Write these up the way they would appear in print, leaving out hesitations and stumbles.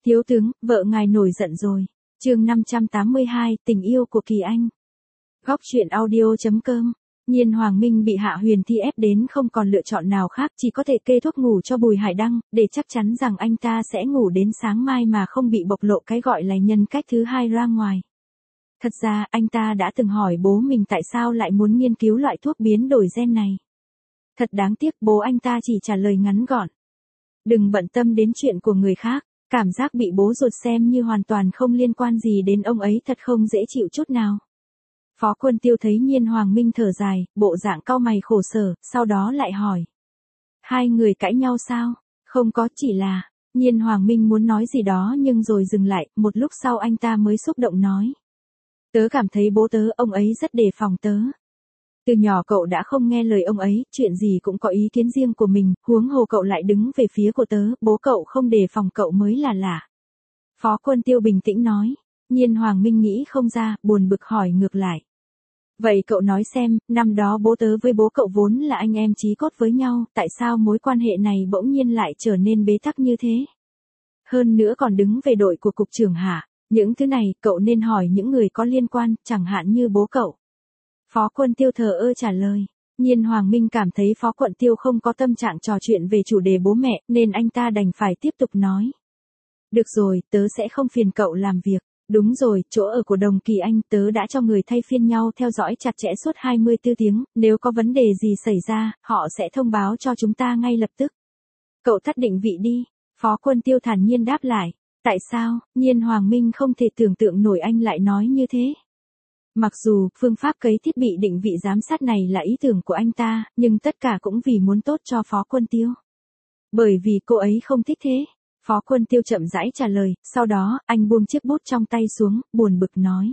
Thiếu tướng, vợ ngài nổi giận rồi. Chương 582, tình yêu của Kỳ Anh. Góc truyện audio.com. Nhiên Hoàng Minh bị Hạ Huyền Thi ép đến không còn lựa chọn nào khác, chỉ có thể kê thuốc ngủ cho Bùi Hải Đăng, để chắc chắn rằng anh ta sẽ ngủ đến sáng mai mà không bị bộc lộ cái gọi là nhân cách thứ hai ra ngoài. Thật ra, anh ta đã từng hỏi bố mình tại sao lại muốn nghiên cứu loại thuốc biến đổi gen này. Thật đáng tiếc, bố anh ta chỉ trả lời ngắn gọn: đừng bận tâm đến chuyện của người khác. Cảm giác bị bố ruột xem như hoàn toàn không liên quan gì đến ông ấy thật không dễ chịu chút nào. Phó Quân Tiêu thấy Nhiên Hoàng Minh thở dài, bộ dạng cau mày khổ sở, sau đó lại hỏi: hai người cãi nhau sao? Không có, chỉ là... Nhiên Hoàng Minh muốn nói gì đó nhưng rồi dừng lại, một lúc sau anh ta mới xúc động nói: tớ cảm thấy bố tớ, ông ấy rất đề phòng tớ. Từ nhỏ cậu đã không nghe lời ông ấy, chuyện gì cũng có ý kiến riêng của mình, huống hồ cậu lại đứng về phía của tớ, bố cậu không đề phòng cậu mới là lạ. Phó Quân Tiêu bình tĩnh nói. Nhiên Hoàng Minh nghĩ không ra, buồn bực hỏi ngược lại: vậy cậu nói xem, năm đó bố tớ với bố cậu vốn là anh em chí cốt với nhau, tại sao mối quan hệ này bỗng nhiên lại trở nên bế tắc như thế? Hơn nữa còn đứng về đội của cục trưởng hả? Những thứ này, cậu nên hỏi những người có liên quan, chẳng hạn như bố cậu. Phó Quân Tiêu thờ ơ trả lời. Nhiên Hoàng Minh cảm thấy Phó Quân Tiêu không có tâm trạng trò chuyện về chủ đề bố mẹ, nên anh ta đành phải tiếp tục nói: được rồi, tớ sẽ không phiền cậu làm việc. Đúng rồi, chỗ ở của Đồng Kỳ Anh, tớ đã cho người thay phiên nhau theo dõi chặt chẽ suốt 24 tiếng, nếu có vấn đề gì xảy ra, họ sẽ thông báo cho chúng ta ngay lập tức. Cậu thắt định vị đi. Phó Quân Tiêu thản nhiên đáp lại. Tại sao? Nhiên Hoàng Minh không thể tưởng tượng nổi anh lại nói như thế. Mặc dù, phương pháp cấy thiết bị định vị giám sát này là ý tưởng của anh ta, nhưng tất cả cũng vì muốn tốt cho Phó Quân Tiêu. Bởi vì cô ấy không thích thế. Phó Quân Tiêu chậm rãi trả lời, sau đó, anh buông chiếc bút trong tay xuống, buồn bực nói: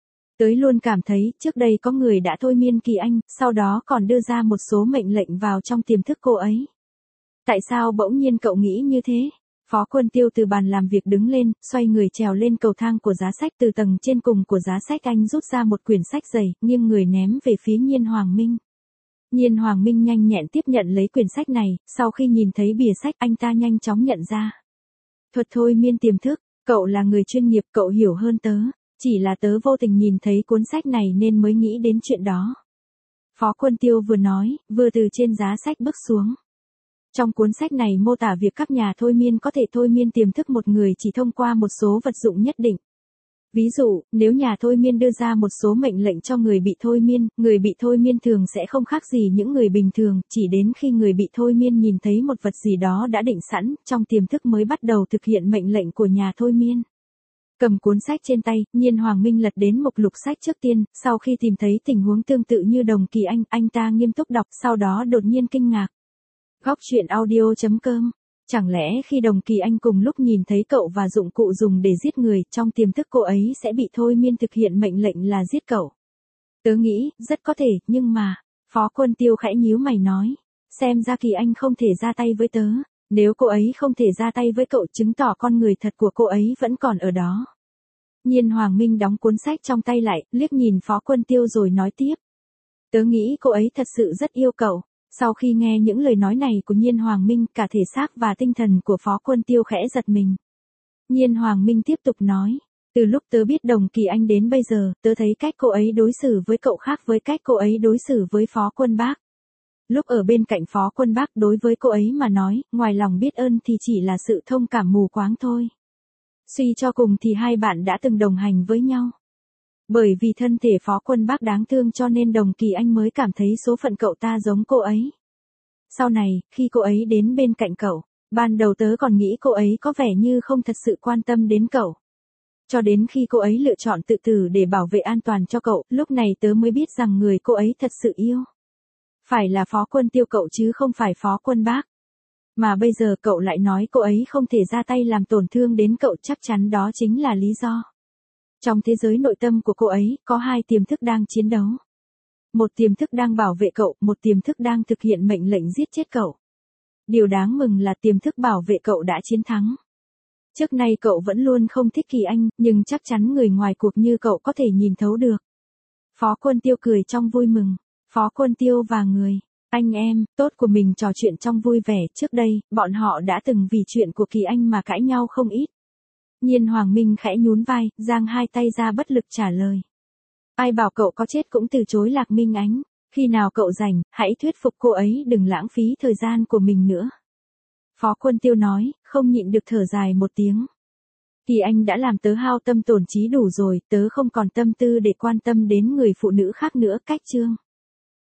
tớ luôn cảm thấy, trước đây có người đã thôi miên Kỳ Anh, sau đó còn đưa ra một số mệnh lệnh vào trong tiềm thức cô ấy. Tại sao bỗng nhiên cậu nghĩ như thế? Phó Quân Tiêu từ bàn làm việc đứng lên, xoay người trèo lên cầu thang của giá sách, từ tầng trên cùng của giá sách anh rút ra một quyển sách dày, nghiêng người ném về phía Nhiên Hoàng Minh. Nhiên Hoàng Minh nhanh nhẹn tiếp nhận lấy quyển sách này, sau khi nhìn thấy bìa sách anh ta nhanh chóng nhận ra. Thuật thôi miên tiềm thức, cậu là người chuyên nghiệp, cậu hiểu hơn tớ, chỉ là tớ vô tình nhìn thấy cuốn sách này nên mới nghĩ đến chuyện đó. Phó Quân Tiêu vừa nói, vừa từ trên giá sách bước xuống. Trong cuốn sách này mô tả việc các nhà thôi miên có thể thôi miên tiềm thức một người chỉ thông qua một số vật dụng nhất định. Ví dụ, nếu nhà thôi miên đưa ra một số mệnh lệnh cho người bị thôi miên thường sẽ không khác gì những người bình thường, chỉ đến khi người bị thôi miên nhìn thấy một vật gì đó đã định sẵn, trong tiềm thức mới bắt đầu thực hiện mệnh lệnh của nhà thôi miên. Cầm cuốn sách trên tay, Nhiên Hoàng Minh lật đến mục lục sách trước tiên, sau khi tìm thấy tình huống tương tự như Đồng Kỳ anh ta nghiêm túc đọc, sau đó đột nhiên kinh ngạc. Góc truyện audio.com. Chẳng lẽ khi Đồng Kỳ Anh cùng lúc nhìn thấy cậu và dụng cụ dùng để giết người, trong tiềm thức cô ấy sẽ bị thôi miên thực hiện mệnh lệnh là giết cậu? Tớ nghĩ, rất có thể, nhưng mà... Phó Quân Tiêu khẽ nhíu mày nói. Xem ra Kỳ Anh không thể ra tay với tớ. Nếu cô ấy không thể ra tay với cậu, chứng tỏ con người thật của cô ấy vẫn còn ở đó. Nhiên Hoàng Minh đóng cuốn sách trong tay lại, liếc nhìn Phó Quân Tiêu rồi nói tiếp. Tớ nghĩ cô ấy thật sự rất yêu cậu. Sau khi nghe những lời nói này của Nhiên Hoàng Minh, cả thể xác và tinh thần của Phó Quân Tiêu khẽ giật mình. Nhiên Hoàng Minh tiếp tục nói, từ lúc tớ biết Đồng Kỳ Anh đến bây giờ, tớ thấy cách cô ấy đối xử với cậu khác với cách cô ấy đối xử với Phó Quân Bác. Lúc ở bên cạnh Phó Quân Bác, đối với cô ấy mà nói, ngoài lòng biết ơn thì chỉ là sự thông cảm mù quáng thôi. Suy cho cùng thì hai bạn đã từng đồng hành với nhau. Bởi vì thân thể Phó Quân Bác đáng thương cho nên Đồng Kỳ Anh mới cảm thấy số phận cậu ta giống cô ấy. Sau này, khi cô ấy đến bên cạnh cậu, ban đầu tớ còn nghĩ cô ấy có vẻ như không thật sự quan tâm đến cậu. Cho đến khi cô ấy lựa chọn tự tử để bảo vệ an toàn cho cậu, lúc này tớ mới biết rằng người cô ấy thật sự yêu. Phải là Phó Quân Tiêu cậu chứ không phải Phó Quân Bác. Mà bây giờ cậu lại nói cô ấy không thể ra tay làm tổn thương đến cậu, chắc chắn đó chính là lý do. Trong thế giới nội tâm của cô ấy, có hai tiềm thức đang chiến đấu. Một tiềm thức đang bảo vệ cậu, một tiềm thức đang thực hiện mệnh lệnh giết chết cậu. Điều đáng mừng là tiềm thức bảo vệ cậu đã chiến thắng. Trước nay cậu vẫn luôn không thích Kỳ Anh, nhưng chắc chắn người ngoài cuộc như cậu có thể nhìn thấu được. Phó Quân Tiêu cười trong vui mừng. Phó Quân Tiêu và người anh em tốt của mình trò chuyện trong vui vẻ. Trước đây, bọn họ đã từng vì chuyện của Kỳ Anh mà cãi nhau không ít. Nhiên Hoàng Minh khẽ nhún vai, giang hai tay ra bất lực trả lời. Ai bảo cậu có chết cũng từ chối Lạc Minh Ánh, khi nào cậu rảnh, hãy thuyết phục cô ấy đừng lãng phí thời gian của mình nữa. Phó Quân Tiêu nói, không nhịn được thở dài một tiếng. Kỳ Anh đã làm tớ hao tâm tổn trí đủ rồi, tớ không còn tâm tư để quan tâm đến người phụ nữ khác nữa. Cách chương